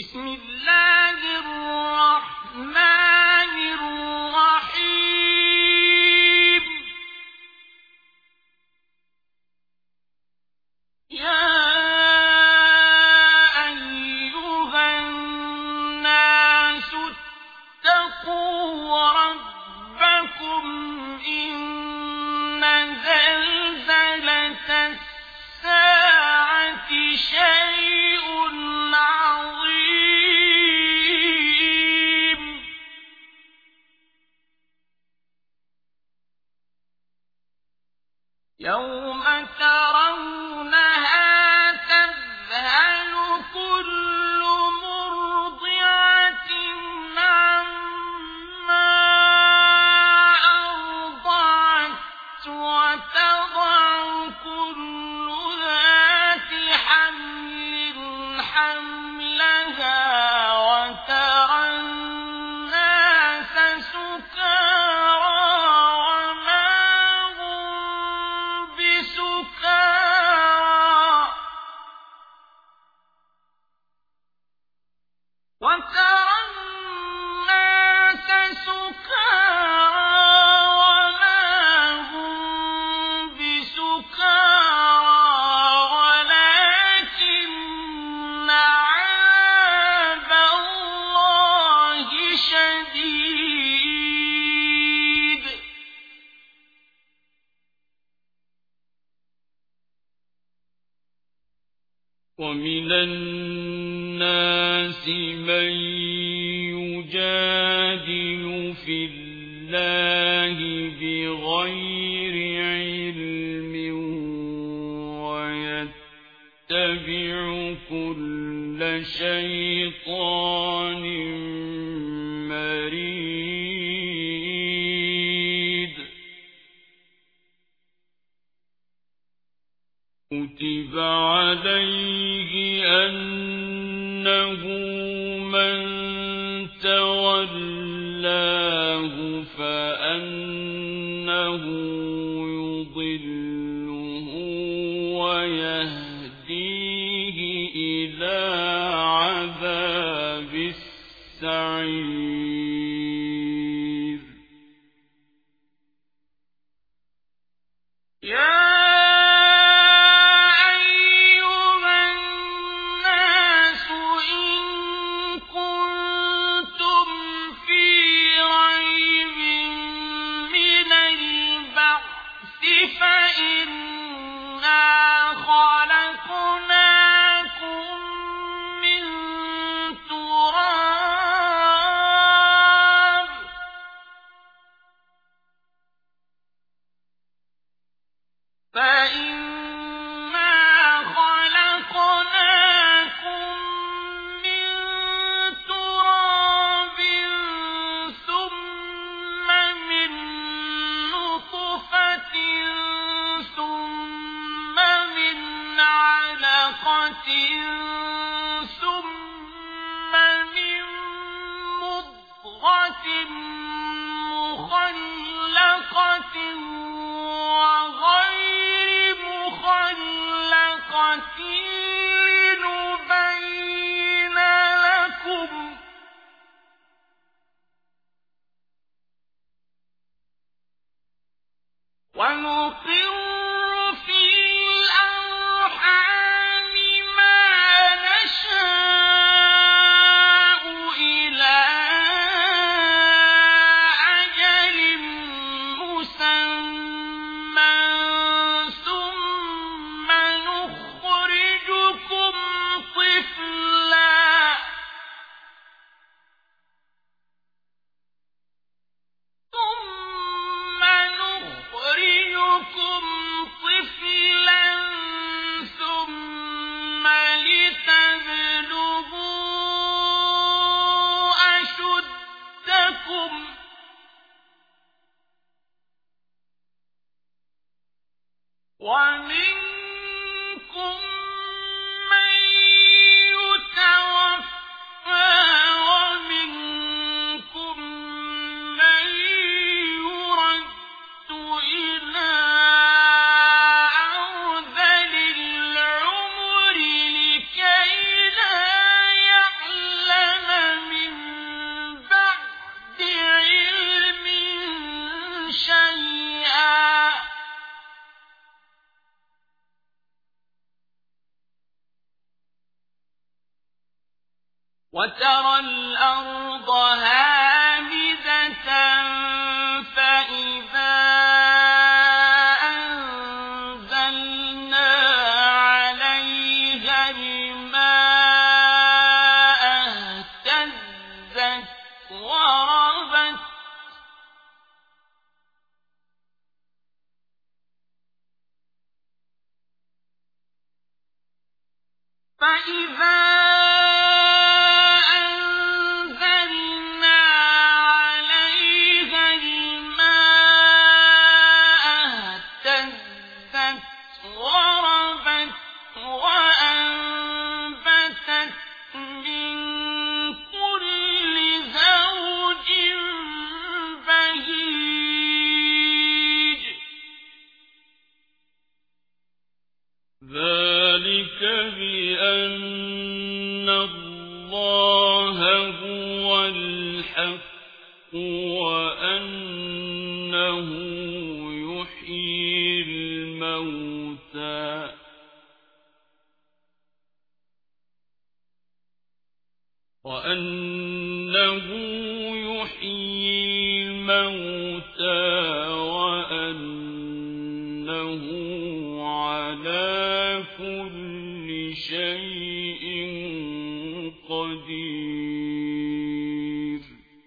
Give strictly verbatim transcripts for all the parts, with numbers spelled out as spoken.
بسم الله الرحمن الرحيم يا أيها الناس اتقوا ربكم إن زلزلة الساعة شيء عظيم يوم ترونها تذهل كل مرضعة عما أرضعت وتضع كل ذات حمل حملها وترى الناس سكارى وما هم بسكارى وترى الناس سكارى وما هم بسكارى ولكن عذاب الله شديد ومن الناس من يجادل في الله بغير علم ويتبع كل شيطان مريد كتب عليه أنه من تولاه فأنه يضله ويهديه إلى عذاب السعير يا ثم من مضغة مخلقة وغير مخلقة لنبين لكم ونقر في الأرحام ما نشاء إلى أجل مسمى ثم نخرجكم طفلا ثم نخرجكم طفلا ثم لتبلغوا أشدكم ومنكم من يتوفى ومنكم من يرد إلى أرذل العمر لكي لا يعلم وترى الأرض هامدة فإذا أنزلنا عليها الماء اهتزت وربت فإذا ذلك بأن الله هو الحق وأنه يحيي الموتى وأنه يحيي الموتى وأنه على كل شيء قدير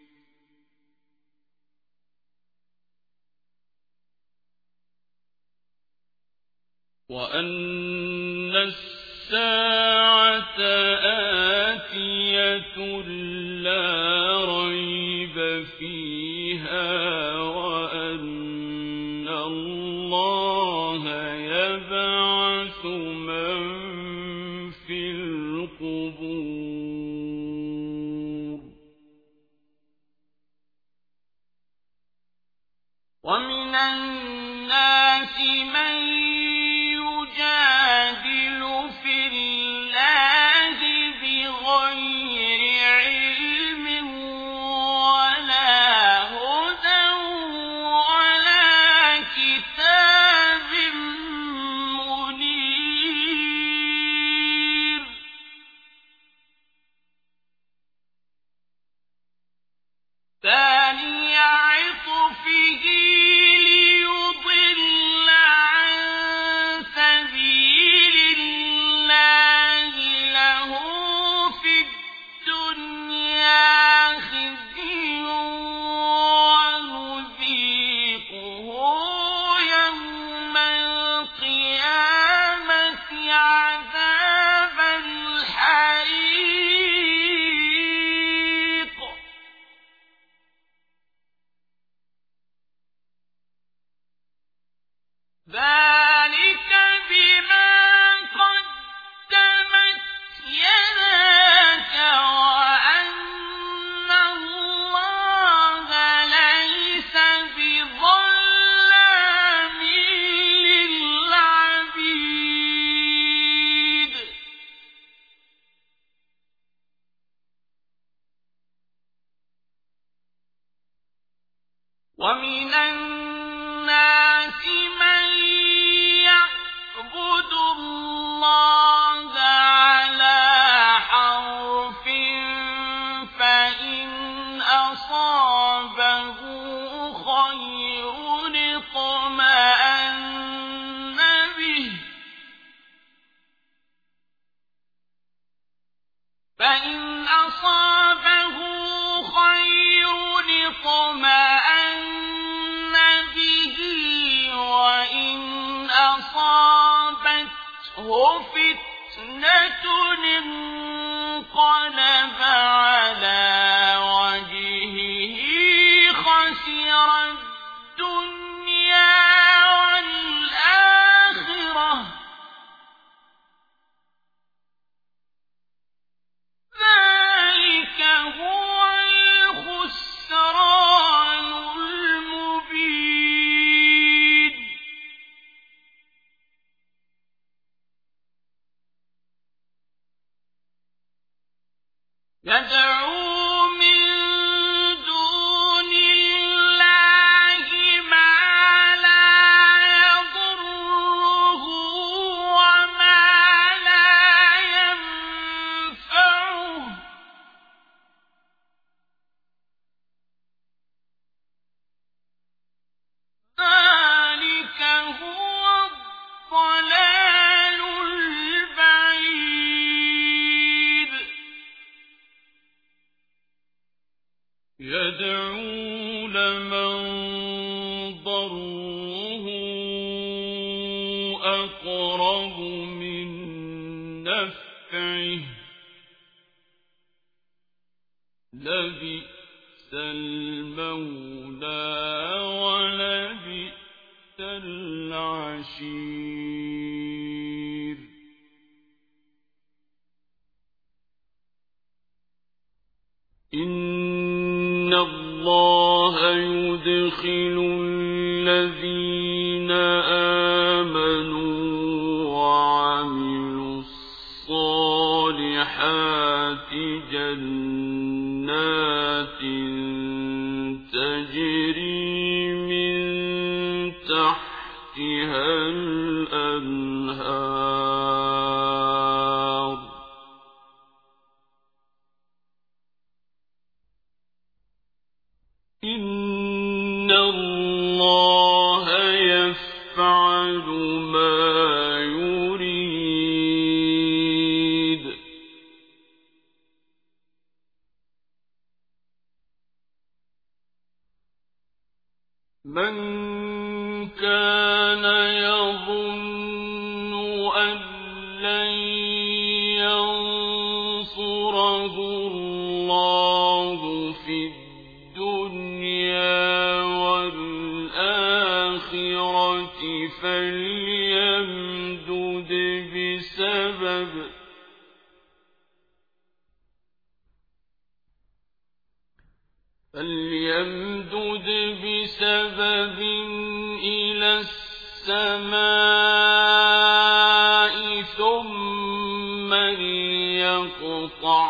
وأن الساعة آتية لا ريب فيها وأن الله يبعث من في القبور ومن الناس من يجادل في الله بغير علم ولا هدى ولا كتاب منير ثاني عطفه ليضل عن سبيل الله له في الدنيا خزي ونذيقه يوم القيامة عذاب الحريق ذلك بما قدمت يداك وأن الله ليس بظلام للعبيد ومن الناس من يعبد الله على حرف فإن أصابه خير اطمأن به فإن أصابه خير اطمأن به وإن أصابته فتنة انقلب على وجهه خسر الدنيا والآخرة ذلك هو الخسران المبين يدعو من دون الله ما لا يضره وما لا ينفعه يدعو لمن ضره أقرب من نفعه لبئس المولى ولبئس العشير إن الله يدخل الذين آمنوا وعملوا الصالحات جنات تجري من تحتها الأنهار إن الله يفعل ما يريد من كان يظن أن لن ينصره الله في الدنيا والآخرة فليمدد بسبب فليمدد بسبب إلى السماء ثم ليقطع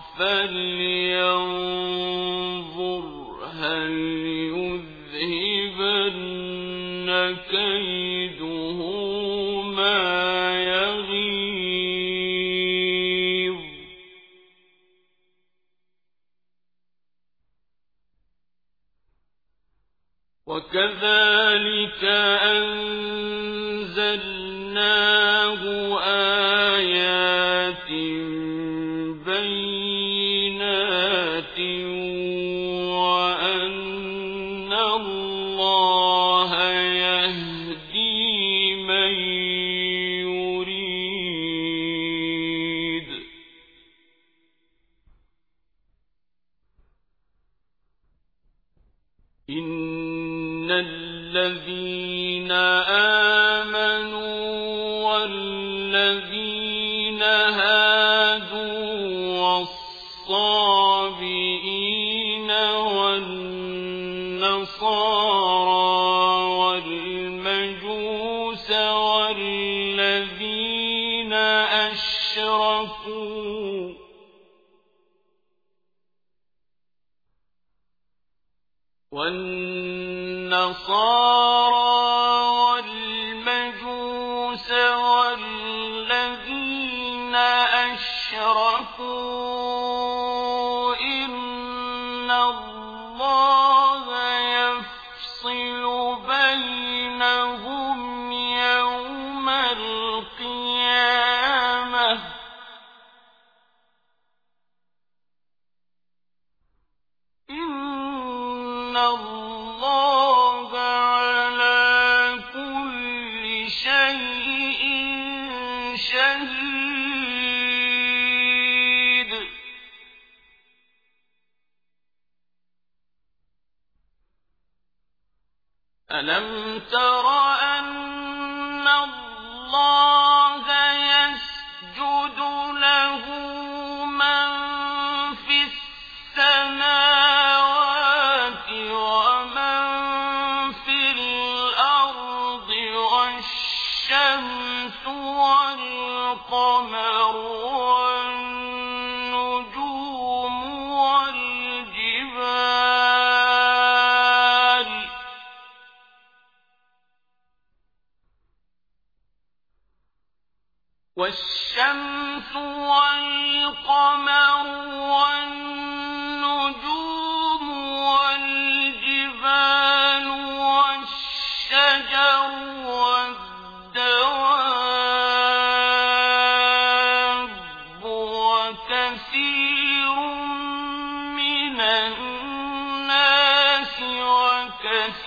فلينظر هل يذهبن كيده ما يغيظ وكذلك أنزلناه آيات بينات وأن الله يهدي من يريد إن الذين آمنوا والذين هادوا والصابئين والنصارى والمجوس والذين أشركوا والنصارى والمجوس والذين أشركوا إن الله يفصل بينهم يوم القيامة إن الله على كل شيء شهيد ألم تر أن الله يسجد له من في السماوات ومن في الأرض والشمس والقمر والنجوم والجبال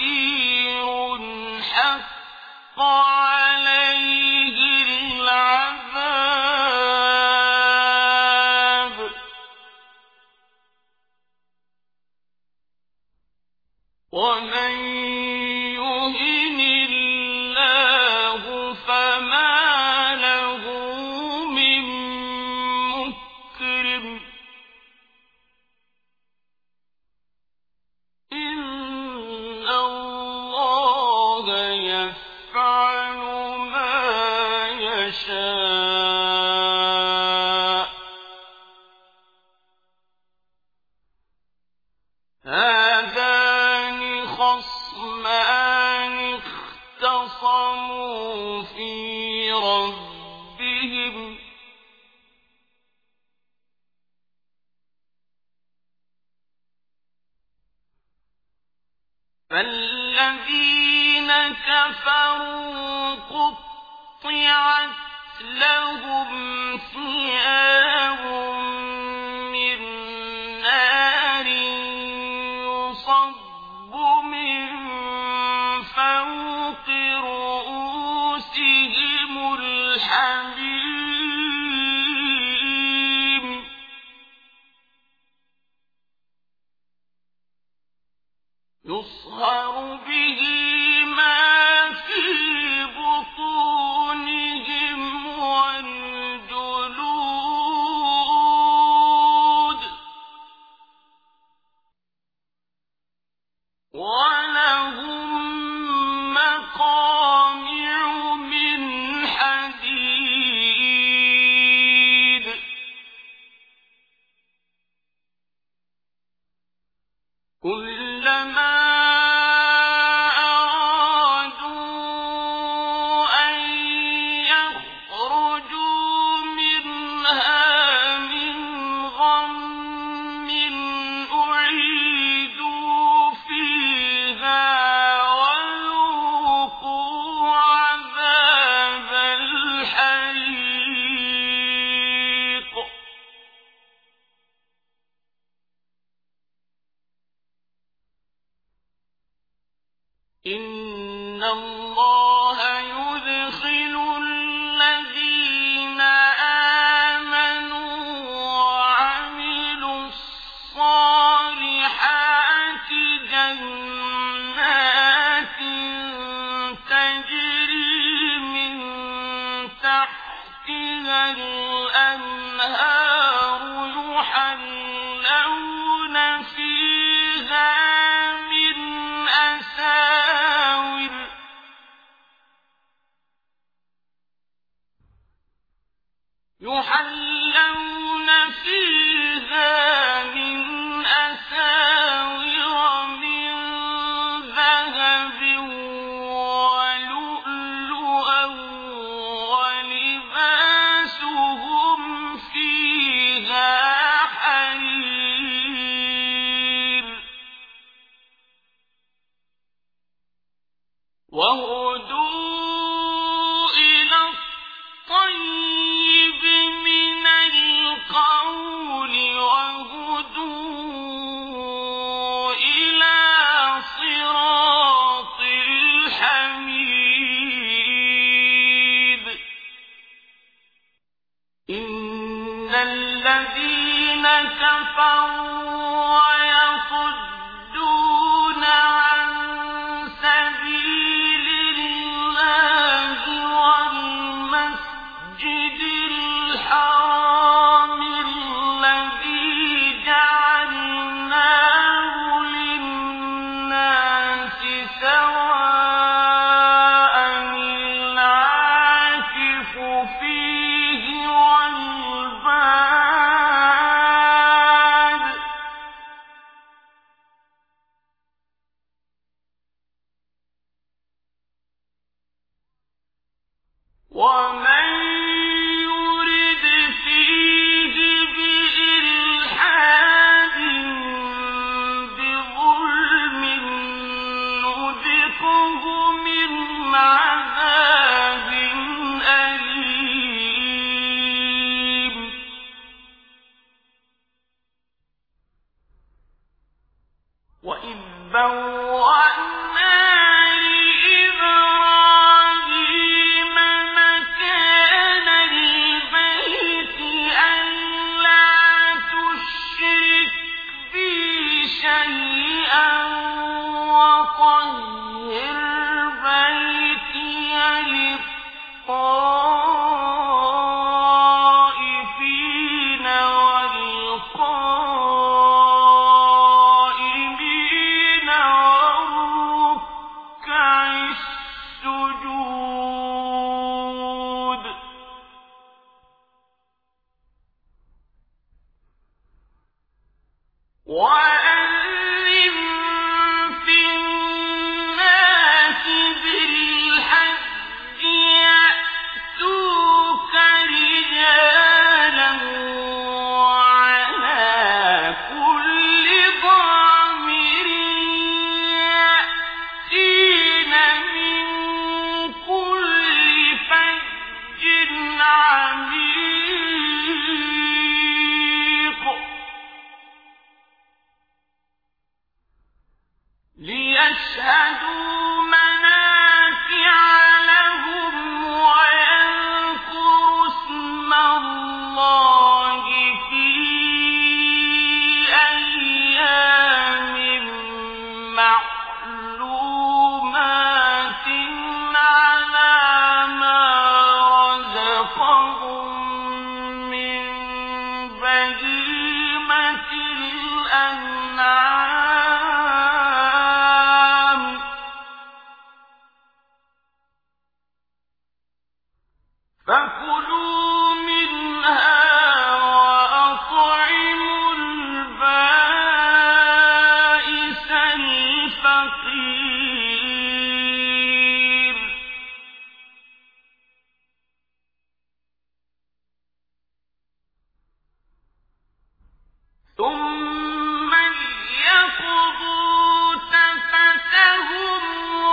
كثير حق عليه العذاب ومن يهن الله فما له من مكرم إن الله يفعل ما يشاء هذان خصمان اختصموا في ربهم فالذين كفروا قطعت لهم ثياب من نار يصب من فوق رؤوسهم الحميم يصهر به ما في بطونهم والجلود ولهم مقامع من حديد كلما أرادوا أن يخرجوا منها من غم أعيدوا فيها وذوقوا عذاب الحريق إن الله يدخل الذين آمنوا وعملوا الصالحات جنات تجري من تحتها الأنهار يحلون فيها من أساور يحلون فيها من أساور من ذهب ولؤلؤا ولباسهم فيها حرير وهدوا إلى الطيب من القول وهدوا إلى صراط الحميد إن الذين كفروا ويصدون عن سبيل الله والمسجد الحرام الذي جعلناه للناس سواء العاكف فيه والباد ومن يرد فيه بإلحاد بظلم نذقه من عذاب أليم وإذ بوأنا شيئا وطهر بيتي للطائفين والقائمين والركع السجود وأذن في الناس بالحج يأتوك رجالا وعلى كل ضامر يأتين من كل فج عميق ليشهدوا منافع لهم ويذكروا اسم الله في أيام معلومات على ما رزقهم من بهيمة الأنعام فكلوا منها وأطعموا البائس الفقير ثم ليقضوا تفثهم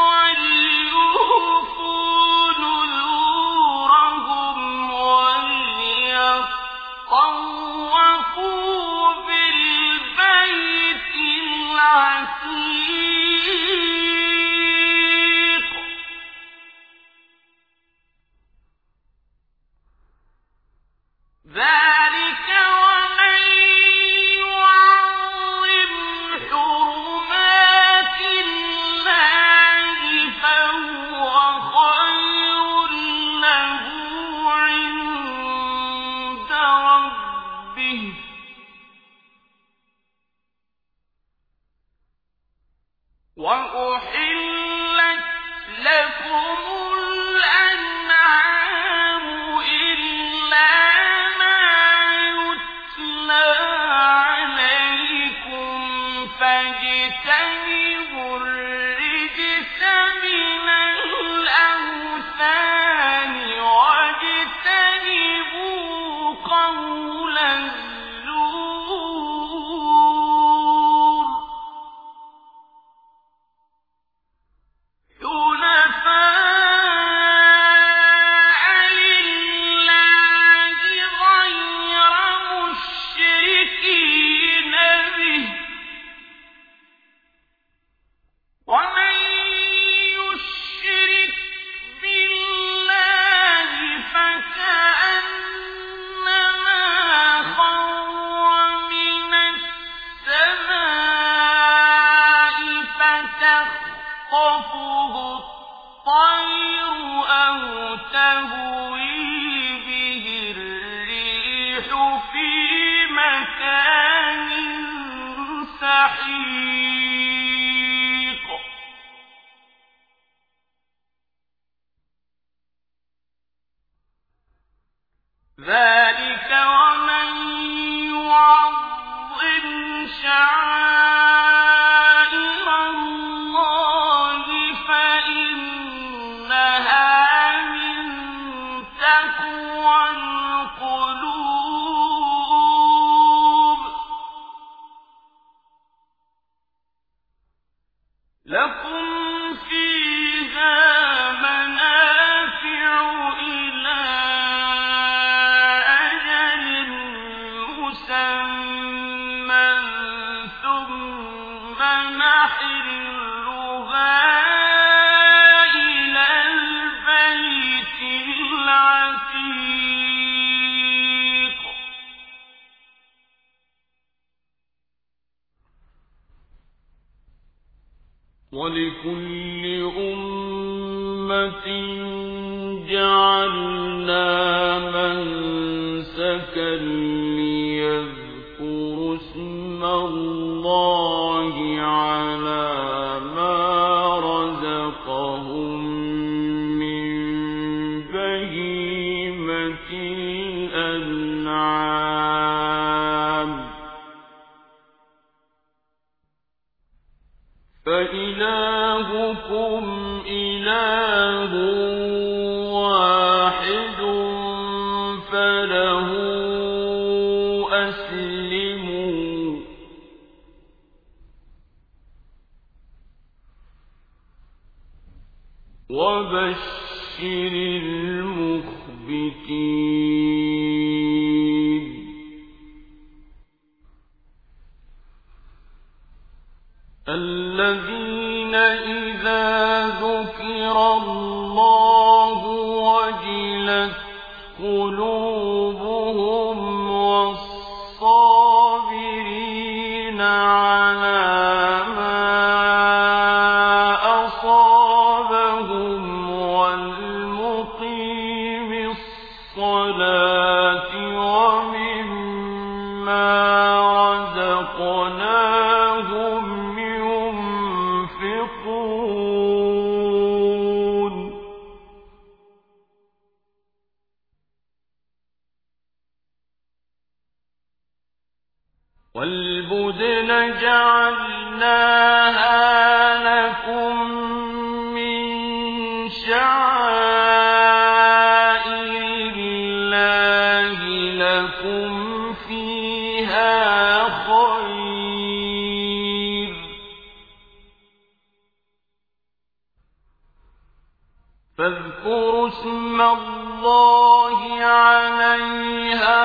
وليوفوا نذورهم وليطوفوا بالبيت العتيق ذلك ومن يعظم حرمات الله فهو خير له عند ربه وأحلت لكم الأنعام إلا ما يتلى عليكم فاجتنبوا الرجس من الأوثان واجتنبوا قول الزور حنفاء لله غير مشركين به ومن يشرك بالله فكأنما خر من السماء فتخطفه الطير أو تهوي به الريح في مكان سحيق ذلك ومن يعظم شعائر الله فإنها من تقوى القلوب لكم فيها منافع إلى أجل مسمى ثم محلها إلى البيت العتيق ولكل أمة جعلنا منسكا ليذكروا اسم الله على ما رزقهم من بهيمة الأنعام فإلهكم إله واحد فله أسلموا وبشر المخبتين الذين إذا ذكر الله وجلت قلوبهم والصابرين على ما أصابهم والمقيم الصلاة ومما رزقناهم والبدن جعلناها لكم من شعائر الله لكم فيها خير فاذكروا اسم الله عليها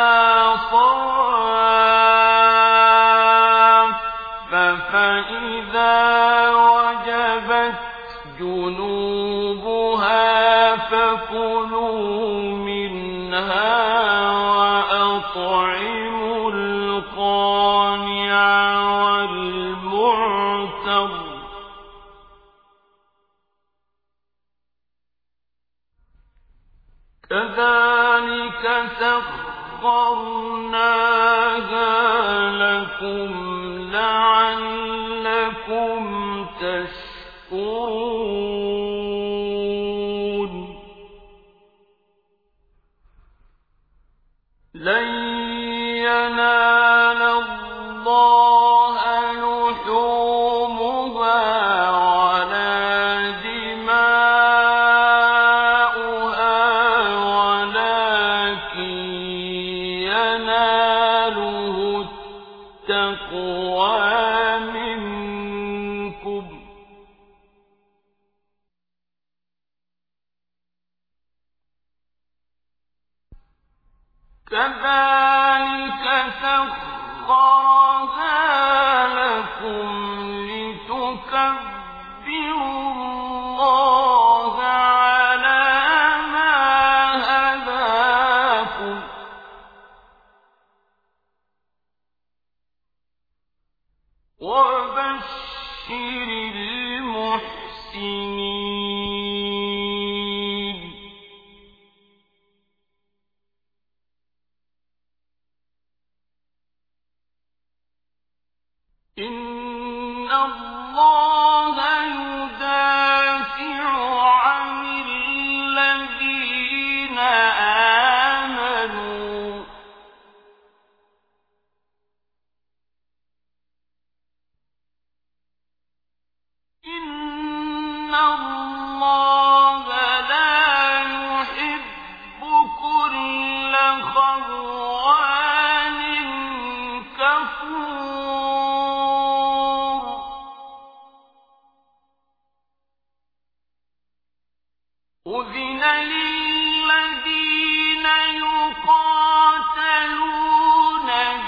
صواف فإذا وجبت جنوبها فكلوا منها وأطعموا القانع والمعتر كذلك سخرناها لكم لعلكم تشكرون لن ينال الله لحومها ولا دماؤها ولكن يناله التقوى منكم كذلك سخرها لكم لتكبروا الله على ما هداكم وبشر المحسنين إن الله يدافع عن الذين آمنوا إن الله لا يحب كل خوان كفور أذن للذين يقاتلون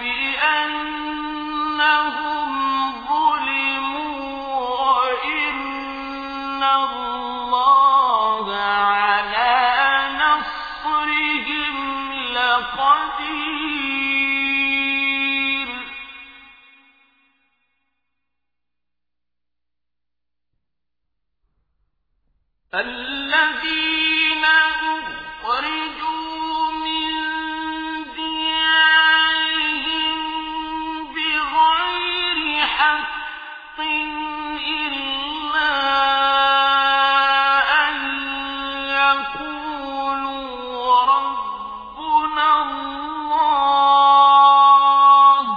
بأنهم ظلموا وإن الله على نصرهم لقدير الذين أخرجوا من ديارهم بغير حق إلا أن يقولوا ربنا الله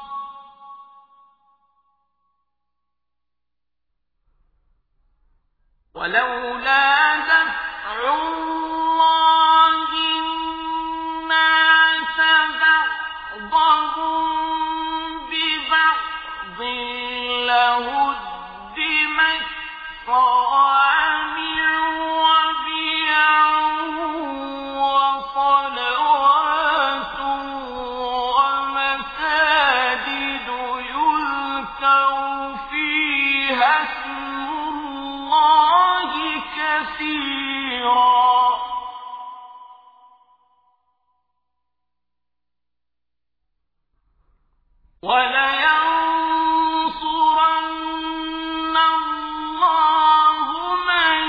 ولولا دفع الله الناس بعضهم ببعض لهدمت صوامع وبيع وصلوات ومساجد يذكر فيها اسم الله كثيرا ولينصرن الله من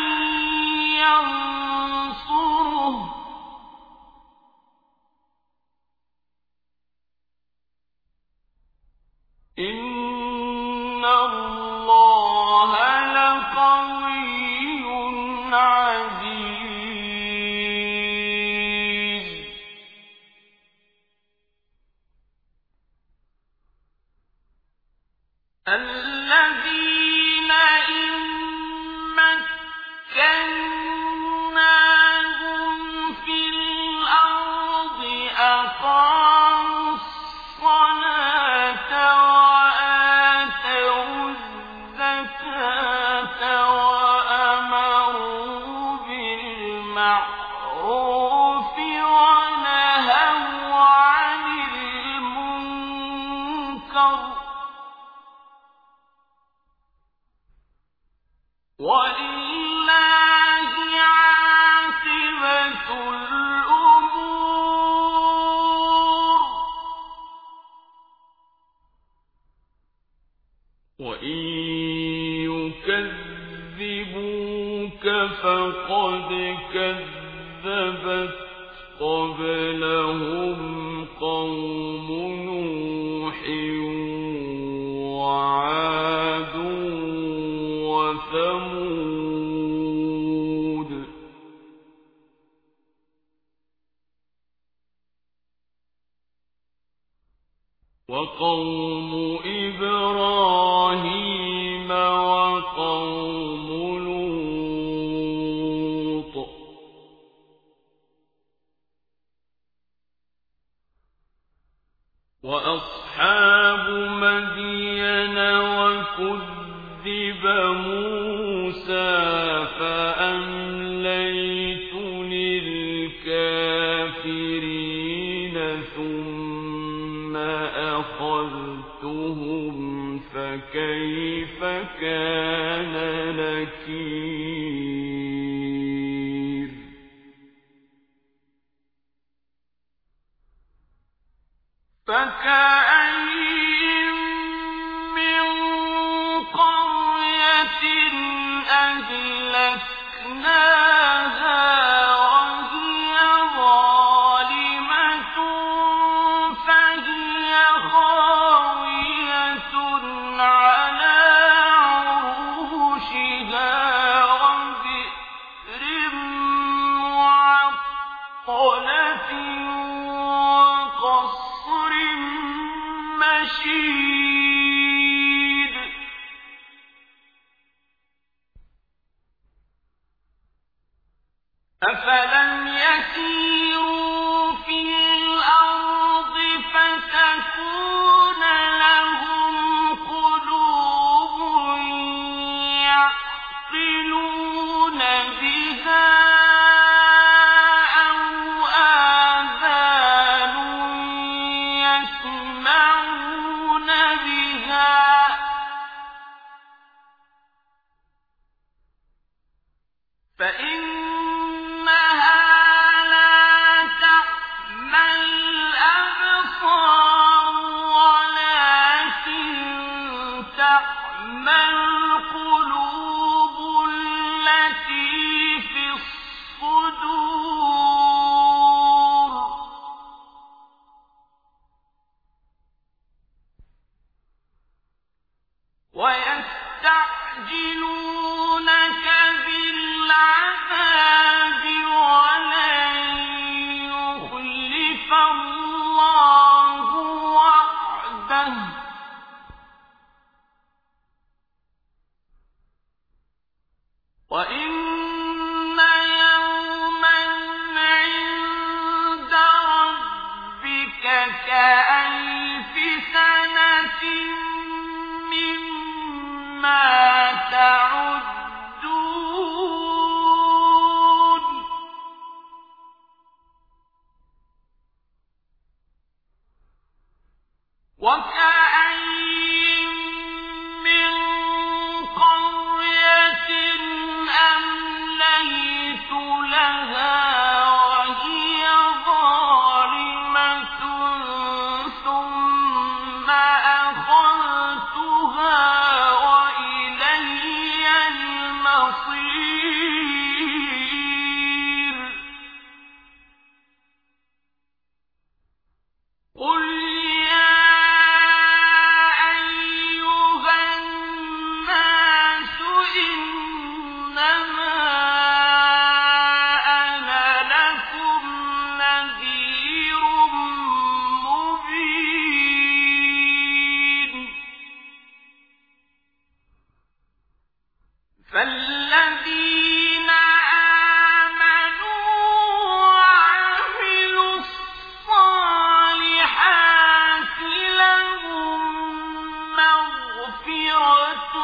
ينصره إن الله لقوي عزيز الذين إن مكناهم في الأرض أقاموا الصلاة وآتوا الزكاة وأمروا بالمعروف ونهوا عن المنكر ولله عاقبة الأمور وإن يكذبوك فقد كذبت قبلهم قوم نوح وعاد وثمود وقوم إبراهيم وقوم لوط وأصحاب مدين وكذب موسى فأمليت للكافرين ثم أخذتهم فكيف كان نكير فكأين من قرية أهلكناها وهي ظالمة فهي خاوية على عروشها وبئر معطلة وقصر مشيد أفلم يسيروا في الأرض فتكون لهم قلوب يعقلون بها أو آذان يسمعون بها فإنها لا تعمى الأبصار ولكن تعمى القلوب التي ويستعجلونك بالعذاب ولن يخلف الله وعده وإن يوما عند ربك كألف سنة مما تعدون وكأين من قرية أمليت لها وهي ظالمة ثم أخذتها وإلي المصير قل يا أيها الناس إنما أنا لكم نذير مبين فالذين آمنوا وعملوا الصالحات لهم مغفرة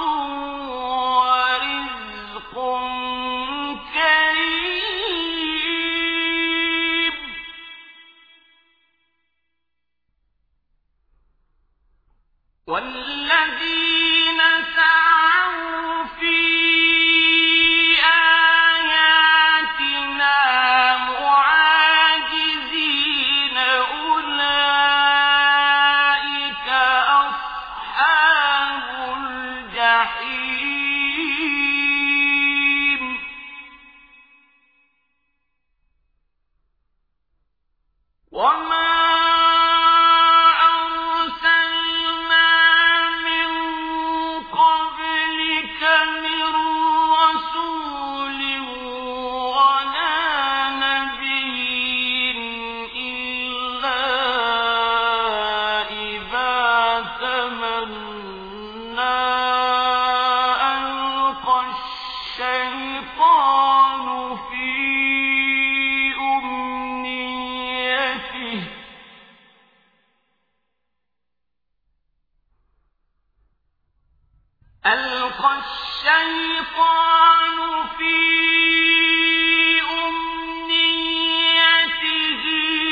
ورزق كريم والذين سعوا في آياتنا معاجزين أولئك أصحاب الجحيم وما أرسلنا من قبلك من رسول ولا نبي إلا إذا تمنى ألقى الشيطان في أمنيته ألقى الشيطان في أمنيته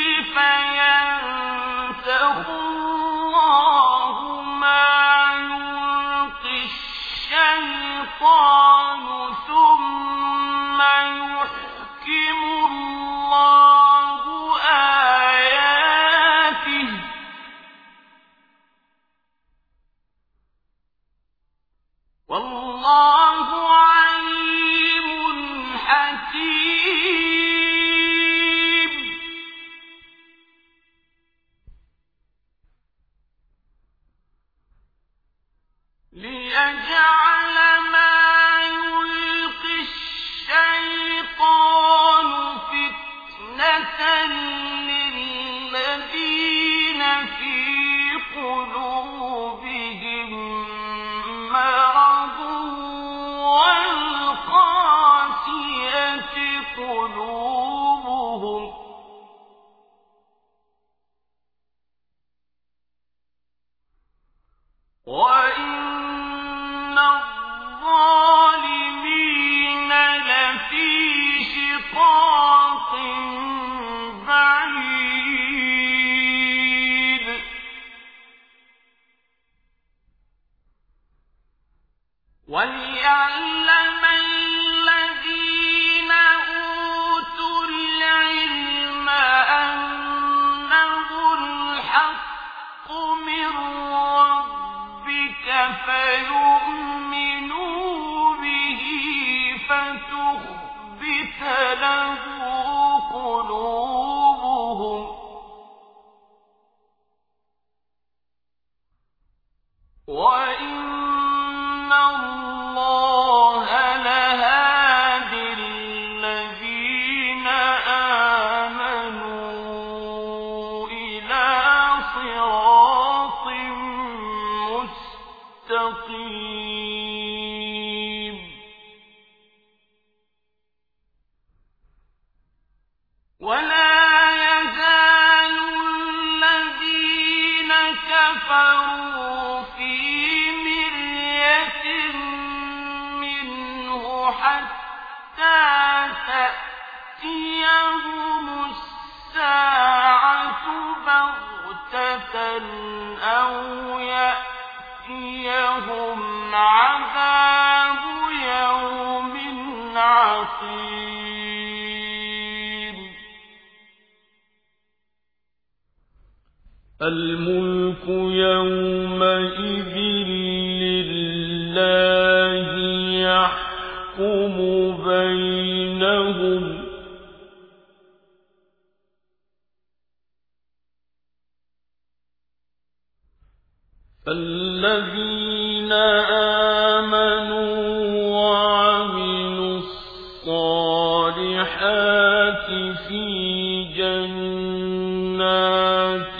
فينسخ الله ما يلقي الشيطان ثم يحكم الله آياته والله عليم حكيم ليجعل ما يلقي الشيطان فتنة للذين في قلوبهم مرض والقاسية قلوبهم وإن الظالمين لفي شقاق بعيد وليعلم الذين أوتوا العلم أنه الحق من ربك فيؤمنوا به فتخبت له قلوبهم وإن مستقيم ولا يزال الذين كفروا في مرية منه حتى تأتيهم الساعة بغتة أو يأتيهم عذاب يوم عقيم الملك يومئذ لله يحكم بينهم فالذين آمنوا وعملوا الصالحات في جنات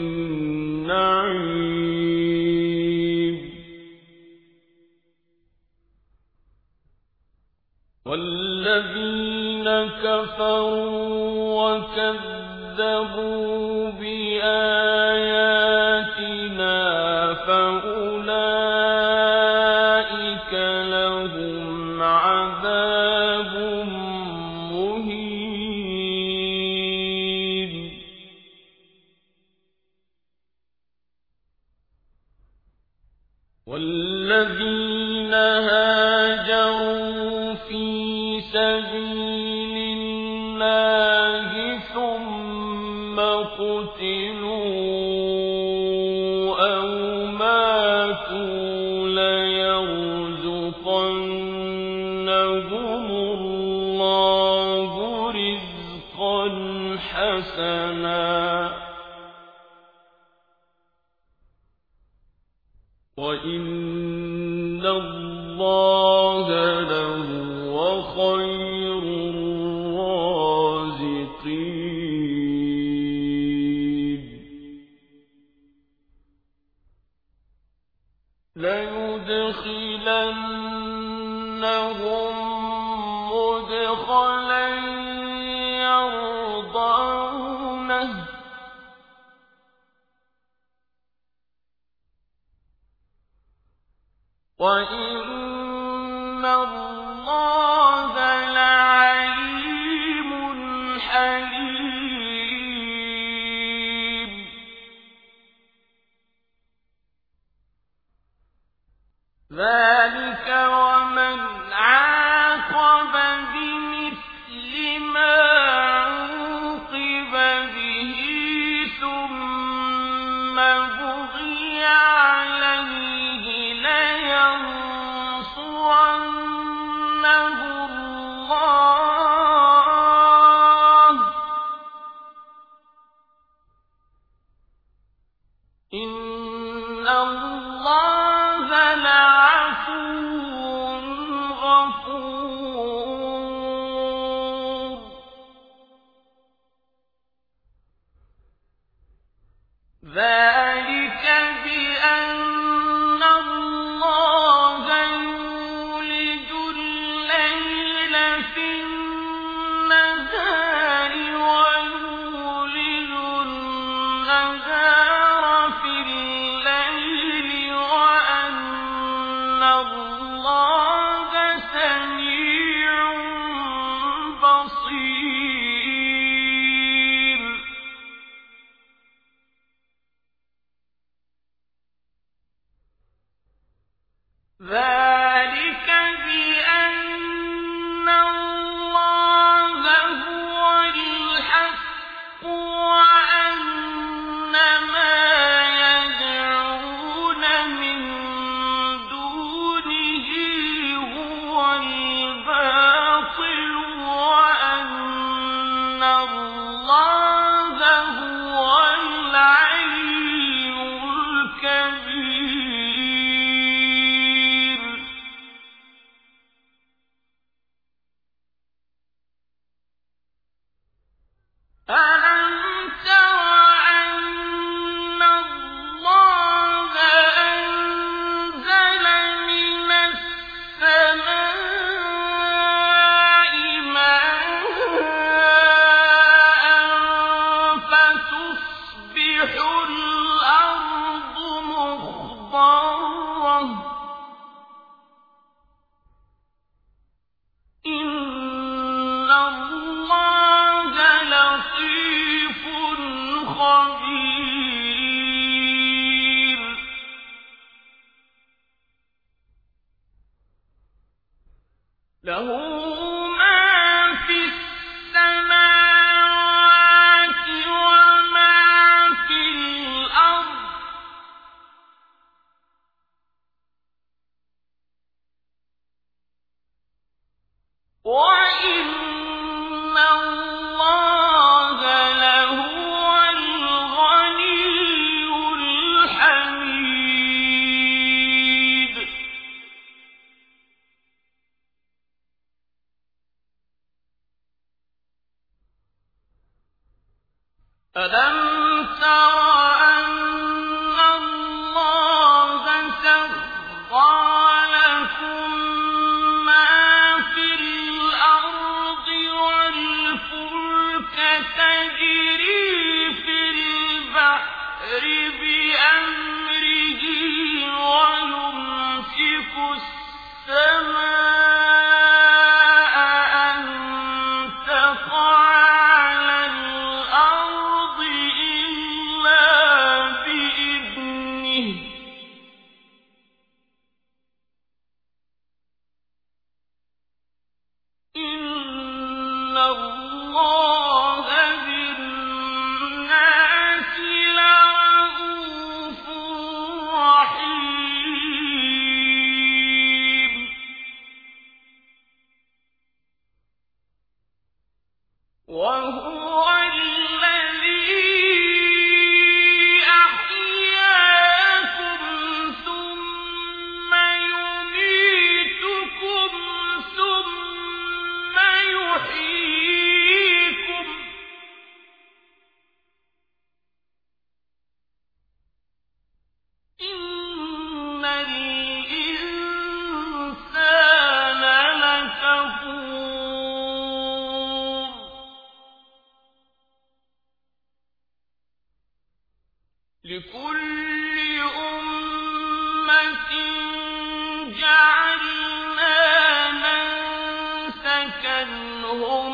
النعيم والذين كفروا وكذبوا بآياتنا فأولئك لهم عذاب مهين والذين هاجروا في سبيل الله ثم قتلوا أو ماتوا ليرزقنهم الله رزقا حسنا وإن الله لهو خير الرازقين ليدخلنهم مدخلا يرضونه وإن الله لعليم حليم ذلك ومن عاقب بمثل ما عوقب به ثم بغي عليه لينصرنه الله إن الله لعفو غفور ذلك بأن الله يولج الليل في النهار ويولج النهار في الليل وأن الله سميع بصير ذلك بأن الله هو الحق وأن ما يدعون من دونه هو الباطل وأن الله هو العلي الكبير له ما في السماوات وما في الأرض وإن الله لهو الغني الحميد ألم تر أن الله سخر لكم ما في الأرض والفلك تجري في البحر بأمره ويمسك السماء أن تقع على الأرض إلا بإذنه إن الله بالناس لرءوف رحيم وهو الذي أحياكم ثم يميتكم ثم يحييكم إن الإنسان لكفور لكل أمة جعلنا منسكا هم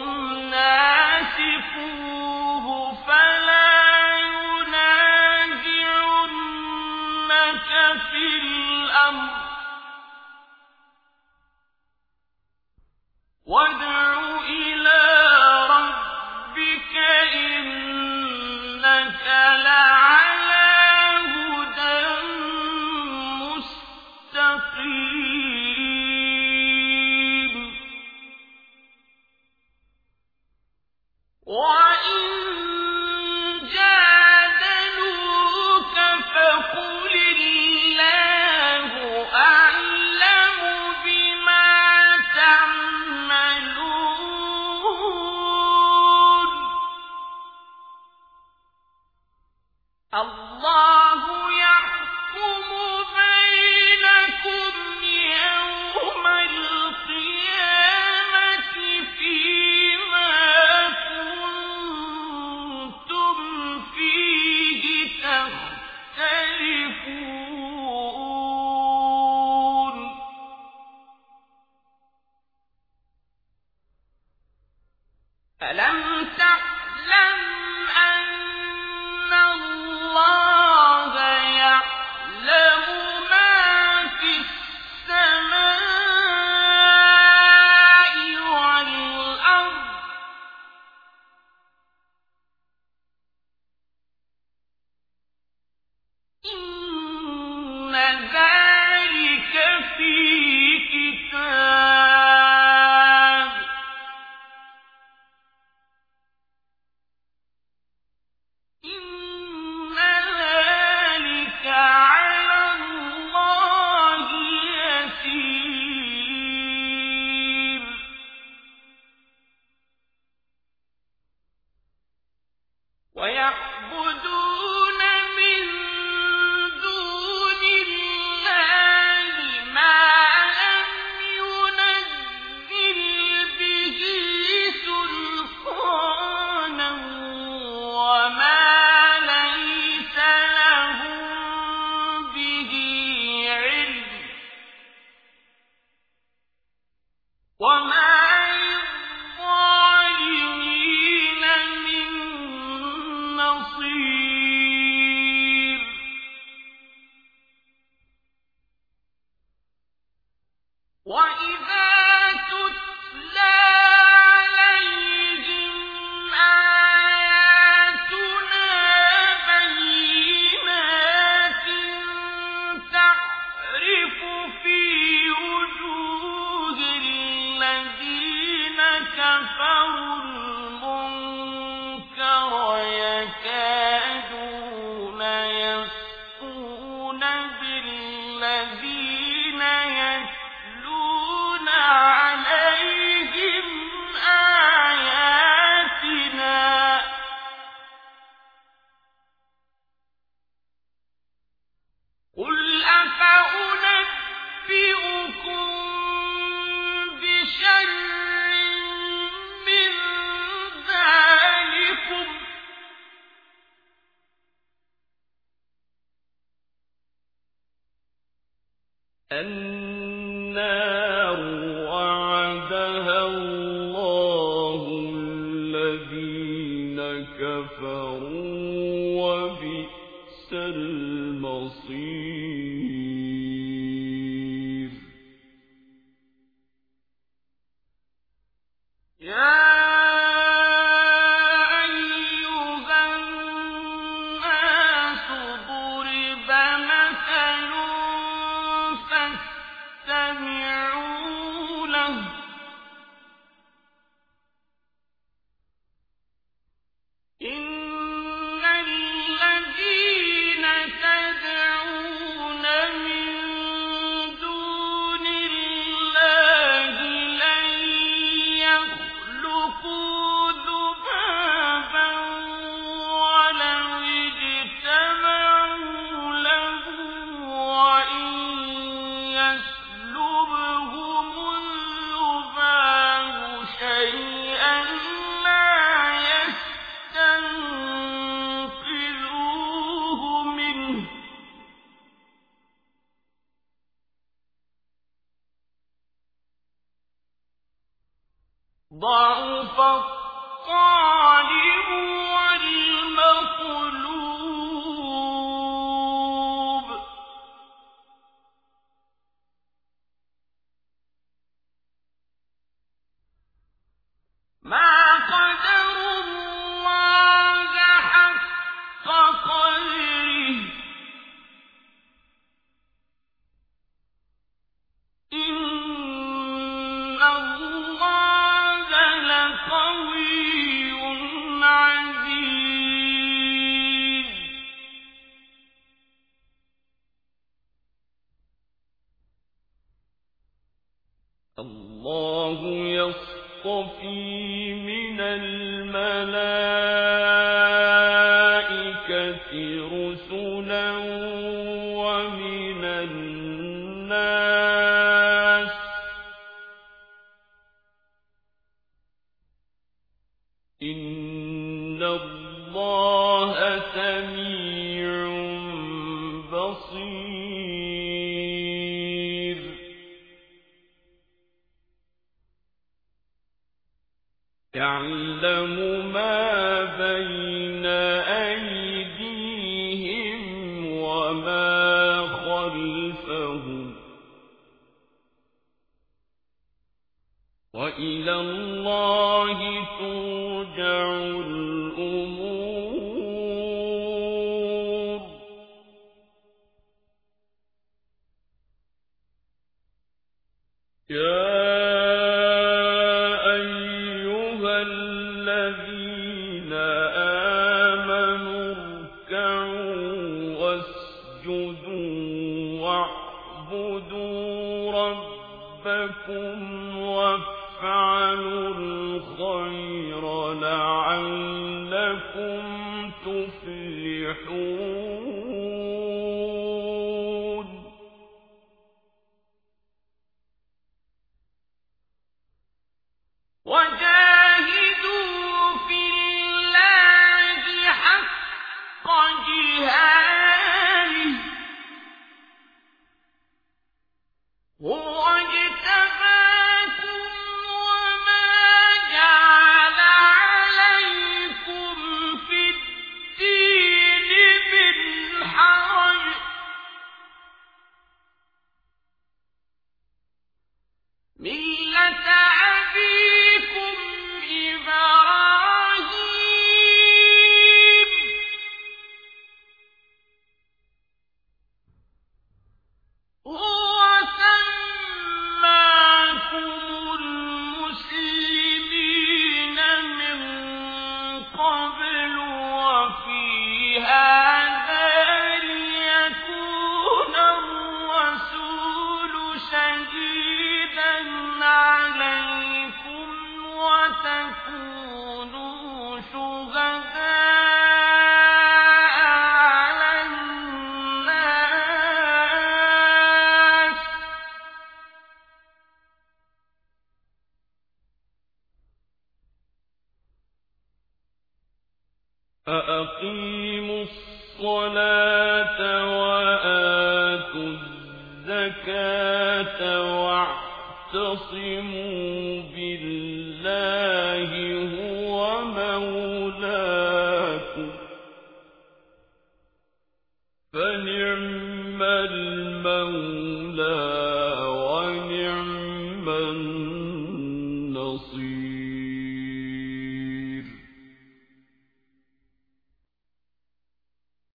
ناسكوه فلا ينازعنك في الأمر وادع إلى ربك إنك لعلى هدى مستقيم وإن جادلوك فقل الله أعلم بما تعملون الذين يتلون عليهم آياتنا قل أفأنبئكم بشر من ذلكم النار وعدها الله الذين كفروا وبئس المصير يا ضعف الطالب والمطلوب ما قدروا الله حق قدره إن الله لقوي عزيز الله يصطفي من الملائكة رسلا ومن الناس إن الله سميع بصير يعلم ما بين أيديهم وما خلفهم وإلى الله ترجع الأمور يا أيها الذين آمنوا اركعوا واسجدوا واعبدوا ربكم وافعلوا الخير لعلكم تفلحون وجاهدوا في الله حق جهاده هو اجتباكم وما جعل عليكم في الدين من حرج ملة أبيكم إبراهيم هو سماكم المسلمين من قبل وفي هذا ليكون الرسول شهيدا عليكم وتكونوا شهداء على الناس فأقيموا الصلاة وآتوا الزكاة واعتصموا بالله هو مولاكم فنعم المولى ونعم النصير